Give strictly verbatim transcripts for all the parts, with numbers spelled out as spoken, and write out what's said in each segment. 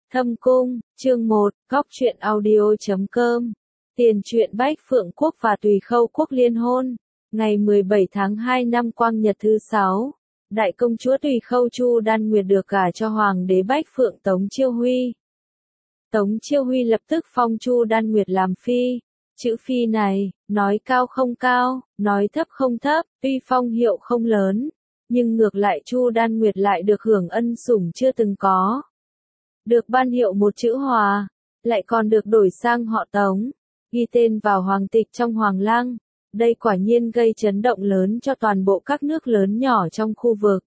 Thâm Cung, chương một, góc truyện audio chấm com. Tiền truyện Bách Phượng Quốc và Tùy Khâu Quốc liên hôn. Ngày mười bảy tháng hai năm Quang Nhật thứ sáu, đại công chúa Tùy Khâu Chu Đan Nguyệt được gả cho hoàng đế Bách Phượng Tống Chiêu Huy. Tống Chiêu Huy lập tức phong Chu Đan Nguyệt làm phi. Chữ phi này, nói cao không cao, nói thấp không thấp, tuy phong hiệu không lớn, nhưng ngược lại Chu Đan Nguyệt lại được hưởng ân sủng chưa từng có. Được ban hiệu một chữ Hòa, lại còn được đổi sang họ Tống, ghi tên vào hoàng tịch trong Hoàng Lăng. Đây quả nhiên gây chấn động lớn cho toàn bộ các nước lớn nhỏ trong khu vực.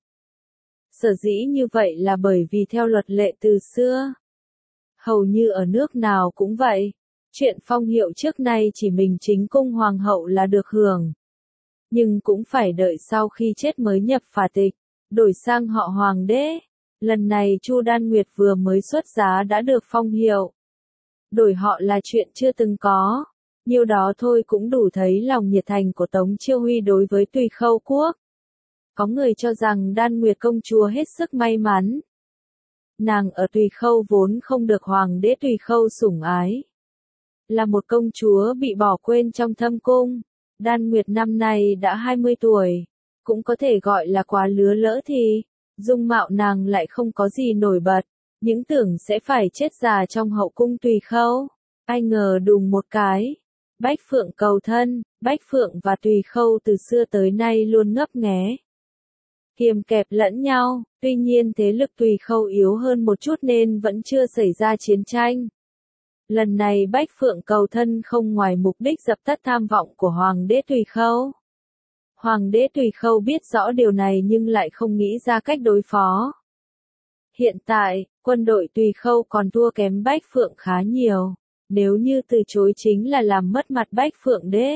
Sở dĩ như vậy là bởi vì theo luật lệ từ xưa, hầu như ở nước nào cũng vậy, chuyện phong hiệu trước nay chỉ mình chính cung hoàng hậu là được hưởng. Nhưng cũng phải đợi sau khi chết mới nhập phả tịch, đổi sang họ hoàng đế. Lần này Chu Đan Nguyệt vừa mới xuất giá đã được phong hiệu. Đổi họ là chuyện chưa từng có. Nhiêu đó thôi cũng đủ thấy lòng nhiệt thành của Tống Chiêu Huy đối với Tùy Khâu Quốc. Có người cho rằng Đan Nguyệt công chúa hết sức may mắn. Nàng ở Tùy Khâu vốn không được hoàng đế Tùy Khâu sủng ái. Là một công chúa bị bỏ quên trong thâm cung. Đan Nguyệt năm nay đã hai mươi tuổi. Cũng có thể gọi là quá lứa lỡ thì. Dung mạo nàng lại không có gì nổi bật, những tưởng sẽ phải chết già trong hậu cung Tùy Khâu. Ai ngờ đùng một cái, Bách Phượng cầu thân, Bách Phượng và Tùy Khâu từ xưa tới nay luôn ngấp nghé, kiềm kẹp lẫn nhau, tuy nhiên thế lực Tùy Khâu yếu hơn một chút nên vẫn chưa xảy ra chiến tranh. Lần này Bách Phượng cầu thân không ngoài mục đích dập tắt tham vọng của Hoàng đế Tùy Khâu. Hoàng đế Tùy Khâu biết rõ điều này nhưng lại không nghĩ ra cách đối phó. Hiện tại, quân đội Tùy Khâu còn thua kém Bách Phượng khá nhiều, nếu như từ chối chính là làm mất mặt Bách Phượng đế.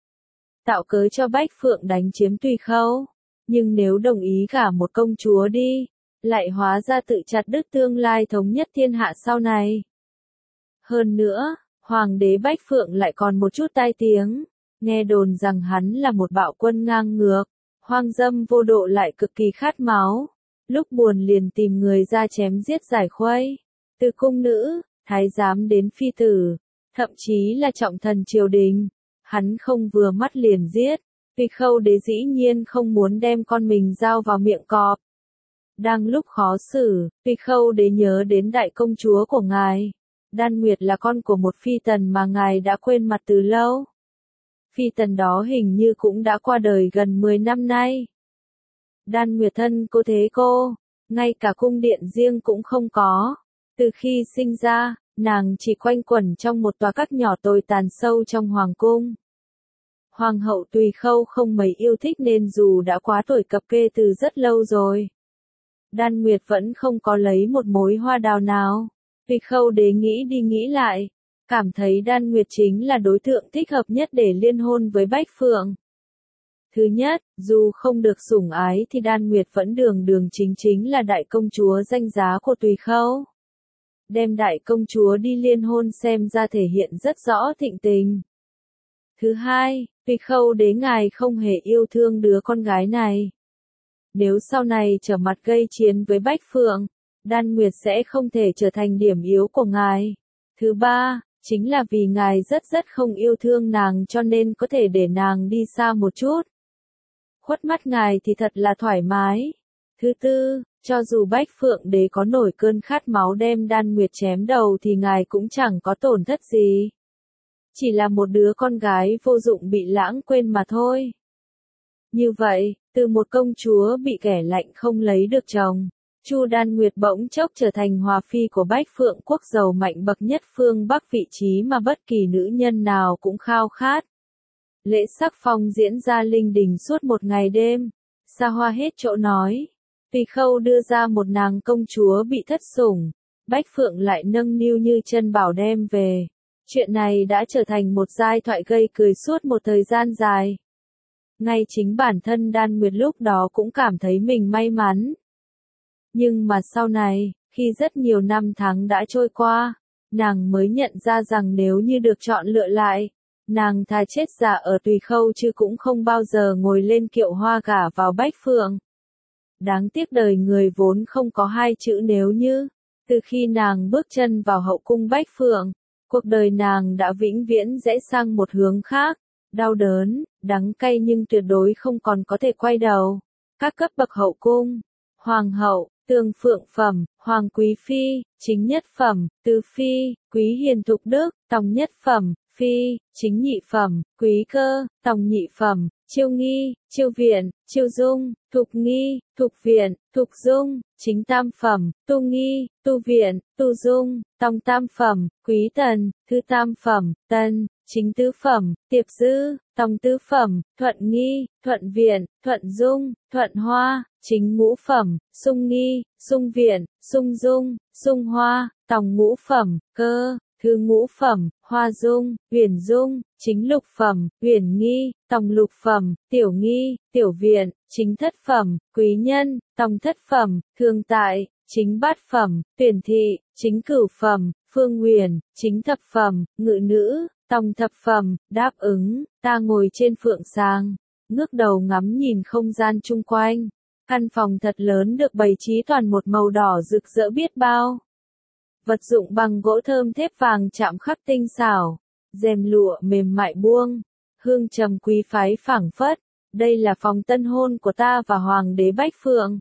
Tạo cớ cho Bách Phượng đánh chiếm Tùy Khâu, nhưng nếu đồng ý gả một công chúa đi, lại hóa ra tự chặt đứt tương lai thống nhất thiên hạ sau này. Hơn nữa, Hoàng đế Bách Phượng lại còn một chút tai tiếng. Nghe đồn rằng hắn là một bạo quân ngang ngược, hoang dâm vô độ lại cực kỳ khát máu. Lúc buồn liền tìm người ra chém giết giải khuây. Từ cung nữ, thái giám đến phi tử, thậm chí là trọng thần triều đình. Hắn không vừa mắt liền giết. Tùy Khâu đế dĩ nhiên không muốn đem con mình giao vào miệng cọp. Đang lúc khó xử, Tùy Khâu đế nhớ đến đại công chúa của ngài. Đan Nguyệt là con của một phi tần mà ngài đã quên mặt từ lâu. Phi tần đó hình như cũng đã qua đời gần mười năm nay. Đan Nguyệt thân cô thế cô, ngay cả cung điện riêng cũng không có. Từ khi sinh ra, nàng chỉ quanh quẩn trong một tòa các nhỏ tồi tàn sâu trong hoàng cung. Hoàng hậu Tùy Khâu không mấy yêu thích nên dù đã quá tuổi cập kê từ rất lâu rồi, Đan Nguyệt vẫn không có lấy một mối hoa đào nào. Tùy Khâu đế nghĩ đi nghĩ lại, cảm thấy Đan Nguyệt chính là đối tượng thích hợp nhất để liên hôn với Bách Phượng. Thứ nhất, dù không được sủng ái thì Đan Nguyệt vẫn đường đường chính chính là đại công chúa danh giá của Tùy Khâu. Đem đại công chúa đi liên hôn xem ra thể hiện rất rõ thịnh tình. Thứ hai, Tùy Khâu đế ngài không hề yêu thương đứa con gái này. Nếu sau này trở mặt gây chiến với Bách Phượng, Đan Nguyệt sẽ không thể trở thành điểm yếu của ngài. Thứ ba, chính là vì ngài rất rất không yêu thương nàng cho nên có thể để nàng đi xa một chút. Khuất mắt ngài thì thật là thoải mái. Thứ tư, cho dù Bách Phượng đế có nổi cơn khát máu đem Đan Nguyệt chém đầu thì ngài cũng chẳng có tổn thất gì. Chỉ là một đứa con gái vô dụng bị lãng quên mà thôi. Như vậy, từ một công chúa bị kẻ lạnh không lấy được chồng, Chu Đan Nguyệt bỗng chốc trở thành hòa phi của Bách Phượng quốc giàu mạnh bậc nhất phương Bắc, vị trí mà bất kỳ nữ nhân nào cũng khao khát. Lễ sắc phong diễn ra linh đình suốt một ngày đêm, xa hoa hết chỗ nói. Tùy Khâu đưa ra một nàng công chúa bị thất sủng, Bách Phượng lại nâng niu như chân bảo đem về. Chuyện này đã trở thành một giai thoại gây cười suốt một thời gian dài. Ngay chính bản thân Đan Nguyệt lúc đó cũng cảm thấy mình may mắn. Nhưng mà sau này, khi rất nhiều năm tháng đã trôi qua, nàng mới nhận ra rằng nếu như được chọn lựa lại, nàng thà chết già ở Tùy Khâu chứ cũng không bao giờ ngồi lên kiệu hoa gả vào Bách Phượng. Đáng tiếc đời người vốn không có hai chữ nếu như. Từ khi nàng bước chân vào hậu cung Bách Phượng, cuộc đời nàng đã vĩnh viễn rẽ sang một hướng khác, đau đớn, đắng cay nhưng tuyệt đối không còn có thể quay đầu. Các cấp bậc hậu cung: Hoàng hậu, tường phượng phẩm, hoàng quý phi, chính nhất phẩm, tứ phi, quý hiền thục đức, tòng nhất phẩm, phi, chính nhị phẩm, quý cơ, tòng nhị phẩm, chiêu nghi, chiêu viện, chiêu dung, thục nghi, thục viện, thục dung, chính tam phẩm, tu nghi, tu viện, tu dung, tòng tam phẩm, quý tần, thứ tam phẩm, tần, chính tứ phẩm, tiệp dư, tòng tứ phẩm, thuận nghi, thuận viện, thuận dung, thuận hoa, chính ngũ phẩm, sung nghi, sung viện, sung dung, sung hoa, tòng ngũ phẩm, cơ, thứ ngũ phẩm, hoa dung, huyền dung, chính lục phẩm, huyền nghi, tòng lục phẩm, tiểu nghi, tiểu viện, chính thất phẩm, quý nhân, tòng thất phẩm, thương tại, chính bát phẩm, tuyển thị, chính cửu phẩm, phương huyền, chính thập phẩm, ngự nữ, tòng thập phẩm, đáp ứng. Ta ngồi trên phượng sàng, ngước đầu ngắm nhìn không gian chung quanh. Căn phòng thật lớn được bày trí toàn một màu đỏ rực rỡ biết bao. Vật dụng bằng gỗ thơm thép vàng chạm khắc tinh xảo, rèm lụa mềm mại buông, hương trầm quý phái phảng phất. Đây là phòng tân hôn của ta và Hoàng đế Bách Phượng.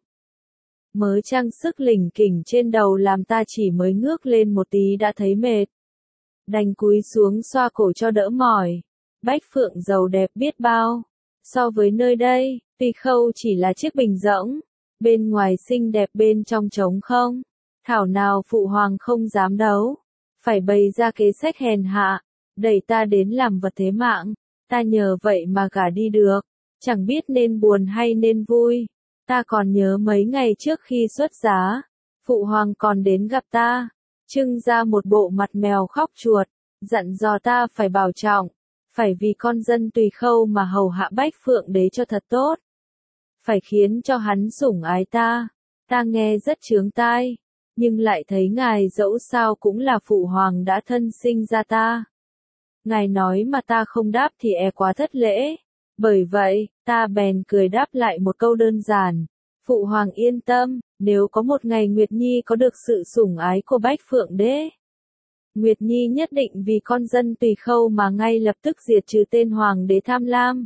Mớ trang sức lỉnh kỉnh trên đầu làm ta chỉ mới ngước lên một tí đã thấy mệt. Đành cúi xuống xoa cổ cho đỡ mỏi. Bách Phượng giàu đẹp biết bao. So với nơi đây, Tùy Khâu chỉ là chiếc bình rỗng. Bên ngoài xinh đẹp bên trong trống không. Thảo nào phụ hoàng không dám đấu. Phải bày ra kế sách hèn hạ. Đẩy ta đến làm vật thế mạng. Ta nhờ vậy mà gả đi được. Chẳng biết nên buồn hay nên vui. Ta còn nhớ mấy ngày trước khi xuất giá. Phụ hoàng còn đến gặp ta. Trưng ra một bộ mặt mèo khóc chuột. Dặn dò ta phải bảo trọng. Phải vì con dân Tùy Khâu mà hầu hạ Bách Phượng đế cho thật tốt. Phải khiến cho hắn sủng ái ta. Ta nghe rất chướng tai. Nhưng lại thấy ngài dẫu sao cũng là phụ hoàng đã thân sinh ra ta. Ngài nói mà ta không đáp thì e quá thất lễ. Bởi vậy, ta bèn cười đáp lại một câu đơn giản. Phụ hoàng yên tâm, nếu có một ngày Nguyệt Nhi có được sự sủng ái của Bách Phượng đế. Nguyệt Nhi nhất định vì con dân Tùy Khâu mà ngay lập tức diệt trừ tên hoàng đế tham lam.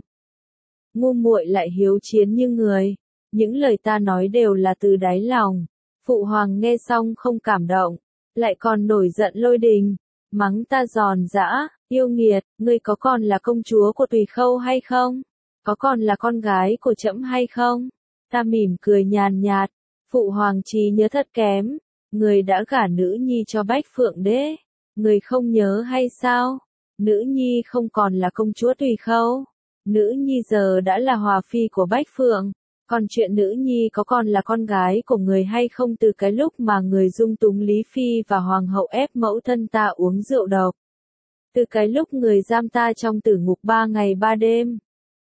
Ngu muội lại hiếu chiến như người. Những lời ta nói đều là từ đáy lòng. Phụ hoàng nghe xong không cảm động. Lại còn nổi giận lôi đình. Mắng ta giòn giã, yêu nghiệt, ngươi có còn là công chúa của Tùy Khâu hay không? Có còn là con gái của trẫm hay không? Ta mỉm cười nhàn nhạt. Phụ hoàng trí nhớ thật kém. Người đã gả nữ nhi cho Bách Phượng đế. Người không nhớ hay sao? Nữ nhi không còn là công chúa Tùy Khâu. Nữ nhi giờ đã là hòa phi của Bách Phượng. Còn chuyện nữ nhi có còn là con gái của người hay không từ cái lúc mà người dung túng Lý Phi và Hoàng hậu ép mẫu thân ta uống rượu độc. Từ cái lúc người giam ta trong tử ngục ba ngày ba đêm.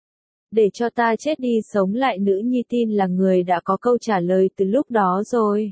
Để cho ta chết đi sống lại nữ nhi tin là người đã có câu trả lời từ lúc đó rồi.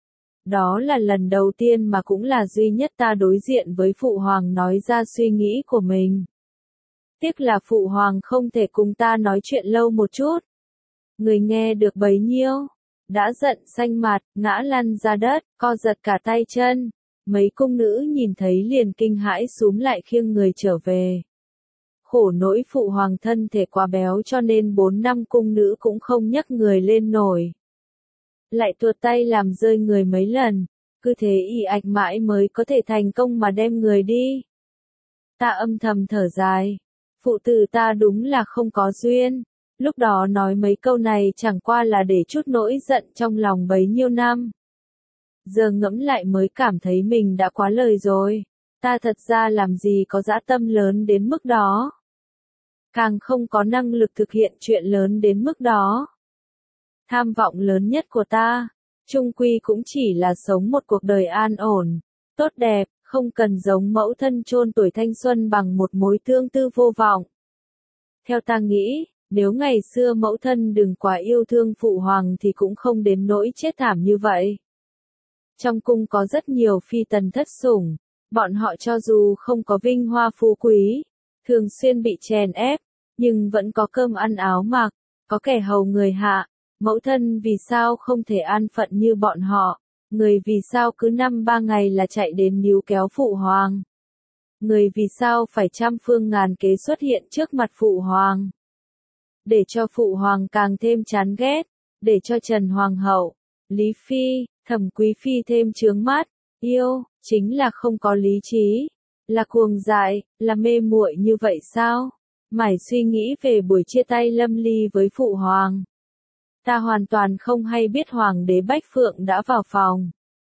Đó là lần đầu tiên mà cũng là duy nhất ta đối diện với Phụ Hoàng nói ra suy nghĩ của mình. Tiếc là Phụ Hoàng không thể cùng ta nói chuyện lâu một chút. Người nghe được bấy nhiêu, đã giận xanh mặt, ngã lăn ra đất, co giật cả tay chân. Mấy cung nữ nhìn thấy liền kinh hãi xúm lại khiêng người trở về. Khổ nỗi Phụ Hoàng thân thể quá béo cho nên bốn năm cung nữ cũng không nhấc người lên nổi. Lại tuột tay làm rơi người mấy lần, cứ thế ì ạch mãi mới có thể thành công mà đem người đi. Ta âm thầm thở dài, phụ tử ta đúng là không có duyên, lúc đó nói mấy câu này chẳng qua là để chút nỗi giận trong lòng bấy nhiêu năm. Giờ ngẫm lại mới cảm thấy mình đã quá lời rồi, ta thật ra làm gì có dã tâm lớn đến mức đó. Càng không có năng lực thực hiện chuyện lớn đến mức đó. Tham vọng lớn nhất của ta, chung quy cũng chỉ là sống một cuộc đời an ổn, tốt đẹp, không cần giống mẫu thân chôn tuổi thanh xuân bằng một mối tương tư vô vọng. Theo ta nghĩ, nếu ngày xưa mẫu thân đừng quá yêu thương Phụ Hoàng thì cũng không đến nỗi chết thảm như vậy. Trong cung có rất nhiều phi tần thất sủng, bọn họ cho dù không có vinh hoa phú quý, thường xuyên bị chèn ép, nhưng vẫn có cơm ăn áo mặc, có kẻ hầu người hạ. Mẫu thân vì sao không thể an phận như bọn họ, Người vì sao cứ năm ba ngày là chạy đến níu kéo phụ hoàng? Người vì sao phải trăm phương ngàn kế xuất hiện trước mặt phụ hoàng? Để cho phụ hoàng càng thêm chán ghét, để cho Trần Hoàng hậu, Lý Phi, Thẩm Quý Phi thêm chướng mắt, yêu, chính là không có lý trí, là cuồng dại, là mê muội như vậy sao? Mải suy nghĩ về buổi chia tay lâm ly với phụ hoàng. Ta hoàn toàn không hay biết hoàng đế Bách Phượng đã vào phòng.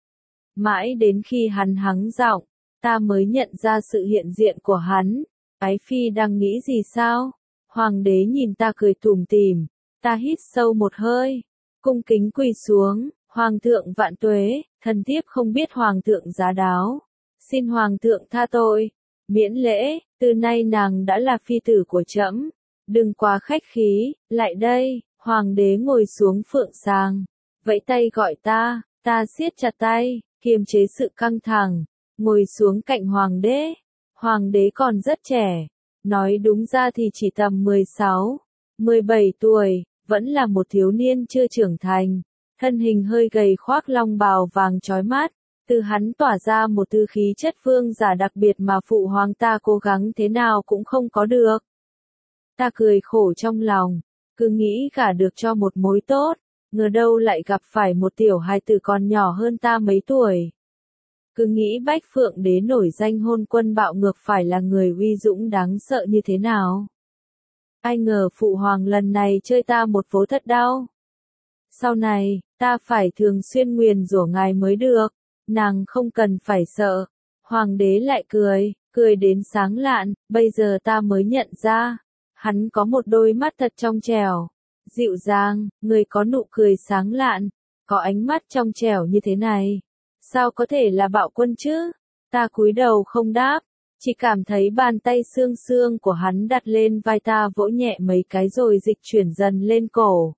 Mãi đến khi hắn hắng giọng, ta mới nhận ra sự hiện diện của hắn. Ái Phi đang nghĩ gì sao? Hoàng đế nhìn ta cười tủm tỉm, ta hít sâu một hơi, cung kính quỳ xuống, hoàng thượng vạn tuế, thần thiếp không biết hoàng thượng giá đáo, xin hoàng thượng tha tội, miễn lễ, từ nay nàng đã là phi tử của trẫm, đừng quá khách khí, lại đây, hoàng đế ngồi xuống phượng sàng, vẫy tay gọi ta, ta siết chặt tay, kiềm chế sự căng thẳng, ngồi xuống cạnh hoàng đế, hoàng đế còn rất trẻ. Nói đúng ra thì chỉ tầm mười sáu, mười bảy tuổi, vẫn là một thiếu niên chưa trưởng thành, thân hình hơi gầy khoác long bào vàng chói mắt, từ hắn tỏa ra một tư khí chất vương giả đặc biệt mà phụ hoàng ta cố gắng thế nào cũng không có được. Ta cười khổ trong lòng, cứ nghĩ gả được cho một mối tốt, ngờ đâu lại gặp phải một tiểu hài tử còn nhỏ hơn ta mấy tuổi. Cứ nghĩ Bách Phượng đế nổi danh hôn quân bạo ngược phải là người uy dũng đáng sợ như thế nào. Ai ngờ phụ hoàng lần này chơi ta một vố thật đau. Sau này, ta phải thường xuyên nguyền rủa ngài mới được, nàng không cần phải sợ. Hoàng đế lại cười, cười đến sáng lạn, bây giờ ta mới nhận ra, hắn có một đôi mắt thật trong trẻo, dịu dàng, người có nụ cười sáng lạn, có ánh mắt trong trẻo như thế này. Sao có thể là bạo quân chứ? Ta cúi đầu không đáp, chỉ cảm thấy bàn tay xương xương của hắn đặt lên vai ta vỗ nhẹ mấy cái rồi dịch chuyển dần lên cổ.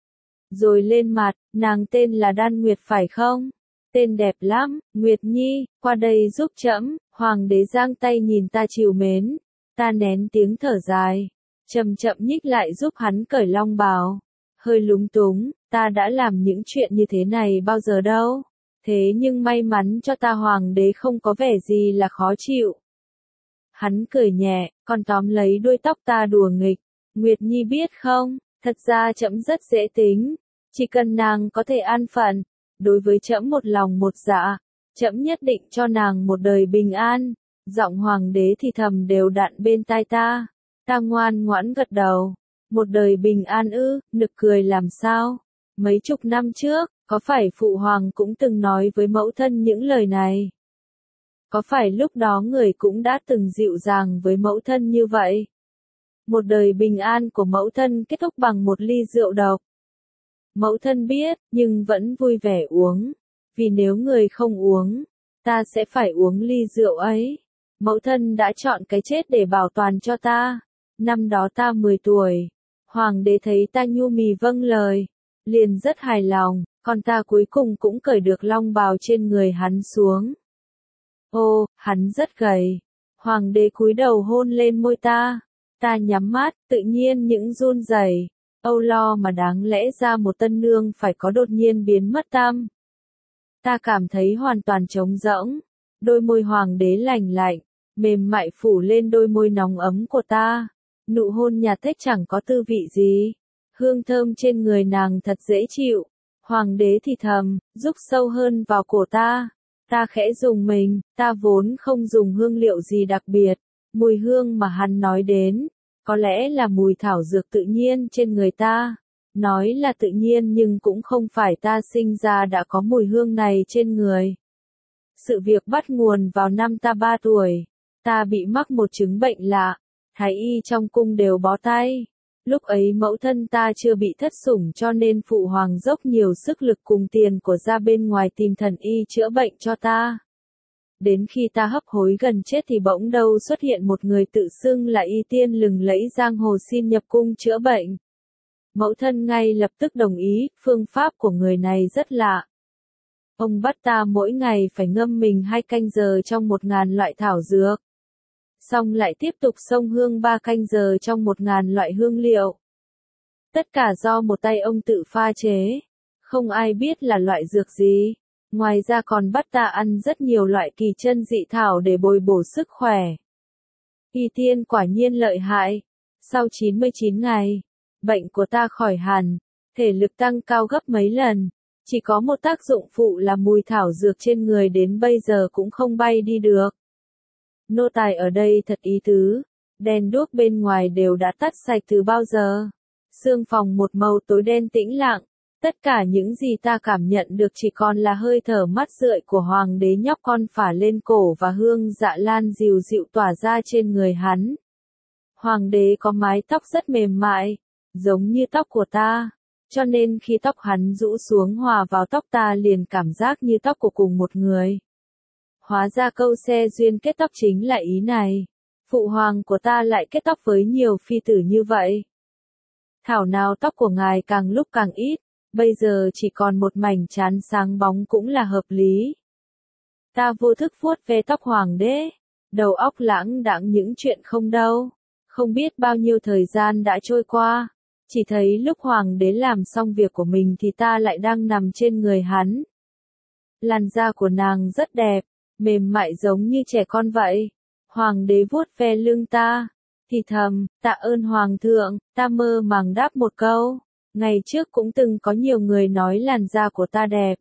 Rồi lên mặt, nàng tên là Đan Nguyệt phải không? Tên đẹp lắm, Nguyệt Nhi, qua đây giúp trẫm. Hoàng đế giang tay nhìn ta trìu mến. Ta nén tiếng thở dài, chậm chậm nhích lại giúp hắn cởi long bào. Hơi lúng túng, ta đã làm những chuyện như thế này bao giờ đâu. Thế nhưng may mắn cho ta hoàng đế không có vẻ gì là khó chịu. Hắn cười nhẹ, còn tóm lấy đuôi tóc ta đùa nghịch. Nguyệt Nhi biết không, thật ra trẫm rất dễ tính. Chỉ cần nàng có thể an phận, đối với trẫm một lòng một dạ, trẫm nhất định cho nàng một đời bình an. Giọng hoàng đế thì thầm đều đặn bên tai ta. Ta ngoan ngoãn gật đầu. Một đời bình an ư, nực cười làm sao? Mấy chục năm trước, có phải phụ hoàng cũng từng nói với mẫu thân những lời này? Có phải lúc đó người cũng đã từng dịu dàng với mẫu thân như vậy? Một đời bình an của mẫu thân kết thúc bằng một ly rượu độc. Mẫu thân biết, nhưng vẫn vui vẻ uống. Vì nếu người không uống, ta sẽ phải uống ly rượu ấy. Mẫu thân đã chọn cái chết để bảo toàn cho ta. Năm đó ta mười tuổi. Hoàng đế thấy ta nhu mì vâng lời. Liền rất hài lòng, còn ta cuối cùng cũng cởi được long bào trên người hắn xuống. Ô, hắn rất gầy. Hoàng đế cúi đầu hôn lên môi ta. Ta nhắm mắt, tự nhiên những run rẩy. Âu lo mà đáng lẽ ra một tân nương phải có đột nhiên biến mất tâm. Ta cảm thấy hoàn toàn trống rỗng. Đôi môi hoàng đế lành lạnh, mềm mại phủ lên đôi môi nóng ấm của ta. Nụ hôn nhạt thích chẳng có tư vị gì. Hương thơm trên người nàng thật dễ chịu. Hoàng đế thì thầm, rúc sâu hơn vào cổ ta. Ta khẽ dùng mình, ta vốn không dùng hương liệu gì đặc biệt. Mùi hương mà hắn nói đến, có lẽ là mùi thảo dược tự nhiên trên người ta. Nói là tự nhiên nhưng cũng không phải ta sinh ra đã có mùi hương này trên người. Sự việc bắt nguồn vào năm ta ba tuổi. Ta bị mắc một chứng bệnh lạ. Thái y trong cung đều bó tay. Lúc ấy mẫu thân ta chưa bị thất sủng cho nên phụ hoàng dốc nhiều sức lực cùng tiền của ra bên ngoài tìm thần y chữa bệnh cho ta. Đến khi ta hấp hối gần chết thì bỗng đâu xuất hiện một người tự xưng là y tiên lừng lẫy giang hồ xin nhập cung chữa bệnh. Mẫu thân ngay lập tức đồng ý, phương pháp của người này rất lạ. Ông bắt ta mỗi ngày phải ngâm mình hai canh giờ trong một ngàn loại thảo dược. Xong lại tiếp tục xông hương ba canh giờ trong một ngàn loại hương liệu. Tất cả do một tay ông tự pha chế. Không ai biết là loại dược gì. Ngoài ra còn bắt ta ăn rất nhiều loại kỳ chân dị thảo để bồi bổ sức khỏe. Y tiên quả nhiên lợi hại. Sau chín mươi chín ngày, bệnh của ta khỏi hẳn, thể lực tăng cao gấp mấy lần. Chỉ có một tác dụng phụ là mùi thảo dược trên người đến bây giờ cũng không bay đi được. Nô tài ở đây thật ý tứ, đèn đuốc bên ngoài đều đã tắt sạch từ bao giờ. Sương phòng một màu tối đen tĩnh lặng, tất cả những gì ta cảm nhận được chỉ còn là hơi thở mắt rượi của hoàng đế nhóc con phả lên cổ và hương dạ lan dịu dịu tỏa ra trên người hắn. Hoàng đế có mái tóc rất mềm mại, giống như tóc của ta, cho nên khi tóc hắn rũ xuống hòa vào tóc ta liền cảm giác như tóc của cùng một người. Hóa ra câu xe duyên kết tóc chính là ý này. Phụ hoàng của ta lại kết tóc với nhiều phi tử như vậy. Thảo nào tóc của ngài càng lúc càng ít, bây giờ chỉ còn một mảnh trán sáng bóng cũng là hợp lý. Ta vô thức vuốt ve tóc hoàng đế, đầu óc lãng đãng những chuyện không đâu. Không biết bao nhiêu thời gian đã trôi qua, chỉ thấy lúc hoàng đế làm xong việc của mình thì ta lại đang nằm trên người hắn. Làn da của nàng rất đẹp, mềm mại giống như trẻ con vậy. Hoàng đế vuốt ve lưng ta, thì thầm, tạ ơn hoàng thượng, ta mơ màng đáp một câu. Ngày trước cũng từng có nhiều người nói làn da của ta đẹp.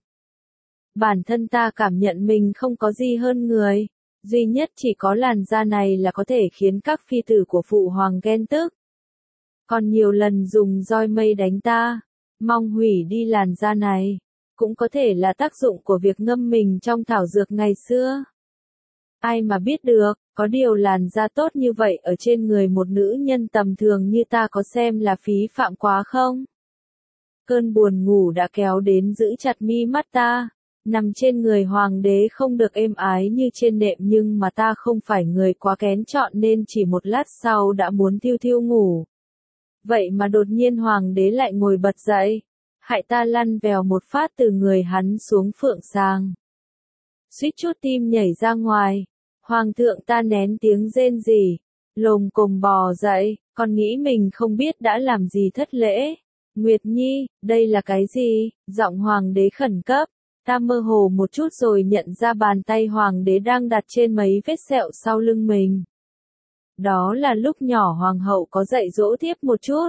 Bản thân ta cảm nhận mình không có gì hơn người, duy nhất chỉ có làn da này là có thể khiến các phi tử của phụ hoàng ghen tức. Còn nhiều lần dùng roi mây đánh ta, mong hủy đi làn da này, cũng có thể là tác dụng của việc ngâm mình trong thảo dược ngày xưa. Ai mà biết được, có điều làn da tốt như vậy ở trên người một nữ nhân tầm thường như ta có xem là phí phạm quá không? Cơn buồn ngủ đã kéo đến giữ chặt mi mắt ta, nằm trên người hoàng đế không được êm ái như trên nệm nhưng mà ta không phải người quá kén chọn nên chỉ một lát sau đã muốn thiêu thiêu ngủ. Vậy mà đột nhiên hoàng đế lại ngồi bật dậy, hại ta lăn vèo một phát từ người hắn xuống phượng sàng. Suýt chút tim nhảy ra ngoài, hoàng thượng ta nén tiếng rên rỉ, lồm cồm bò dậy, còn nghĩ mình không biết đã làm gì thất lễ. Nguyệt Nhi, đây là cái gì? Giọng hoàng đế khẩn cấp. Ta mơ hồ một chút rồi nhận ra bàn tay hoàng đế đang đặt trên mấy vết sẹo sau lưng mình. Đó là lúc nhỏ hoàng hậu có dạy dỗ tiếp một chút.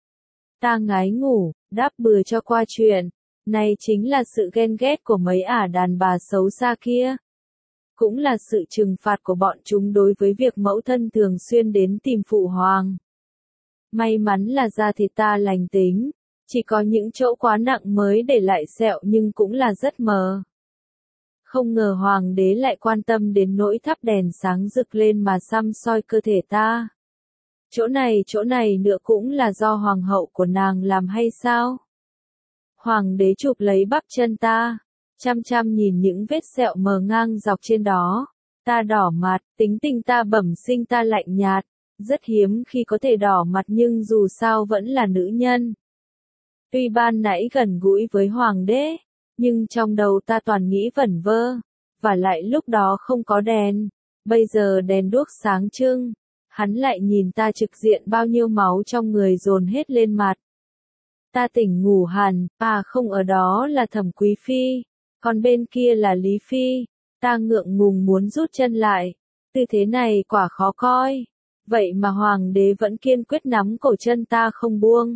Ta ngái ngủ, đáp bừa cho qua chuyện. Này chính là sự ghen ghét của mấy ả đàn bà xấu xa kia. Cũng là sự trừng phạt của bọn chúng đối với việc mẫu thân thường xuyên đến tìm phụ hoàng. May mắn là da thịt ta lành tính, chỉ có những chỗ quá nặng mới để lại sẹo nhưng cũng là rất mờ. Không ngờ hoàng đế lại quan tâm đến nỗi thắp đèn sáng rực lên mà xăm soi cơ thể ta. Chỗ này chỗ này nữa cũng là do hoàng hậu của nàng làm hay sao? Hoàng đế chụp lấy bắp chân ta, chăm chăm nhìn những vết sẹo mờ ngang dọc trên đó. Ta đỏ mặt, tính tình ta bẩm sinh ta lạnh nhạt, rất hiếm khi có thể đỏ mặt nhưng dù sao vẫn là nữ nhân. Tuy ban nãy gần gũi với hoàng đế, nhưng trong đầu ta toàn nghĩ vẩn vơ, và lại lúc đó không có đèn, bây giờ đèn đuốc sáng trưng, hắn lại nhìn ta trực diện bao nhiêu máu trong người dồn hết lên mặt. Ta tỉnh ngủ hẳn, à không ở đó là Thẩm Quý Phi, còn bên kia là Lý Phi, ta ngượng ngùng muốn rút chân lại, tư thế này quả khó coi, vậy mà hoàng đế vẫn kiên quyết nắm cổ chân ta không buông.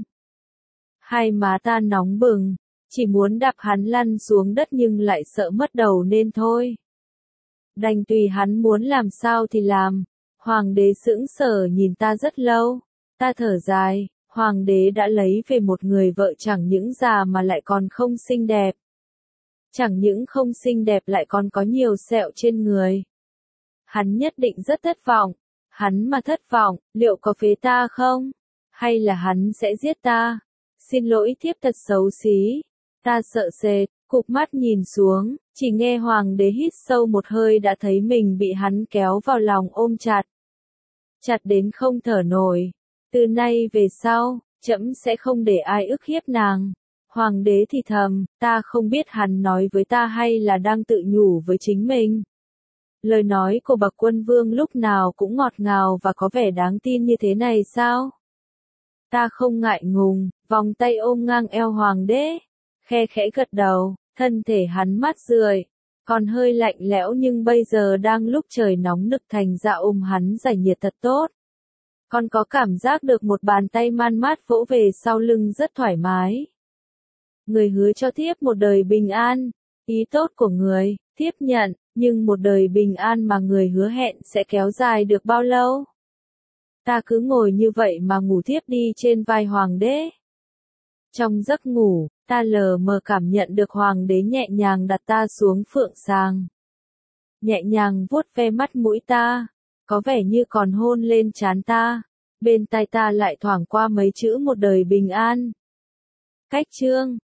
Hai má ta nóng bừng, chỉ muốn đạp hắn lăn xuống đất nhưng lại sợ mất đầu nên thôi. Đành tùy hắn muốn làm sao thì làm, hoàng đế sững sờ nhìn ta rất lâu, ta thở dài, hoàng đế đã lấy về một người vợ chẳng những già mà lại còn không xinh đẹp. Chẳng những không xinh đẹp lại còn có nhiều sẹo trên người. Hắn nhất định rất thất vọng, hắn mà thất vọng, liệu có phế ta không? Hay là hắn sẽ giết ta? Xin lỗi thiếp thật xấu xí. Ta sợ sệt, cụp mắt nhìn xuống, chỉ nghe hoàng đế hít sâu một hơi đã thấy mình bị hắn kéo vào lòng ôm chặt. Chặt đến không thở nổi. Từ nay về sau, trẫm sẽ không để ai ức hiếp nàng. Hoàng đế thì thầm, ta không biết hắn nói với ta hay là đang tự nhủ với chính mình. Lời nói của bậc quân vương lúc nào cũng ngọt ngào và có vẻ đáng tin như thế này sao? Ta không ngại ngùng, vòng tay ôm ngang eo hoàng đế, khe khẽ gật đầu, Thân thể hắn mát rượi, còn hơi lạnh lẽo nhưng bây giờ đang lúc trời nóng nực thành ra ôm hắn giải nhiệt thật tốt. Còn có cảm giác được một bàn tay man mát vỗ về sau lưng rất thoải mái. Người hứa cho thiếp một đời bình an, ý tốt của người, thiếp nhận, nhưng một đời bình an mà người hứa hẹn sẽ kéo dài được bao lâu? Ta cứ ngồi như vậy mà ngủ thiếp đi trên vai hoàng đế. Trong giấc ngủ, ta lờ mờ cảm nhận được hoàng đế nhẹ nhàng đặt ta xuống phượng sàng. Nhẹ nhàng vuốt ve mắt mũi ta, có vẻ như còn hôn lên trán ta. Bên tai ta lại thoảng qua mấy chữ một đời bình an. Cách chương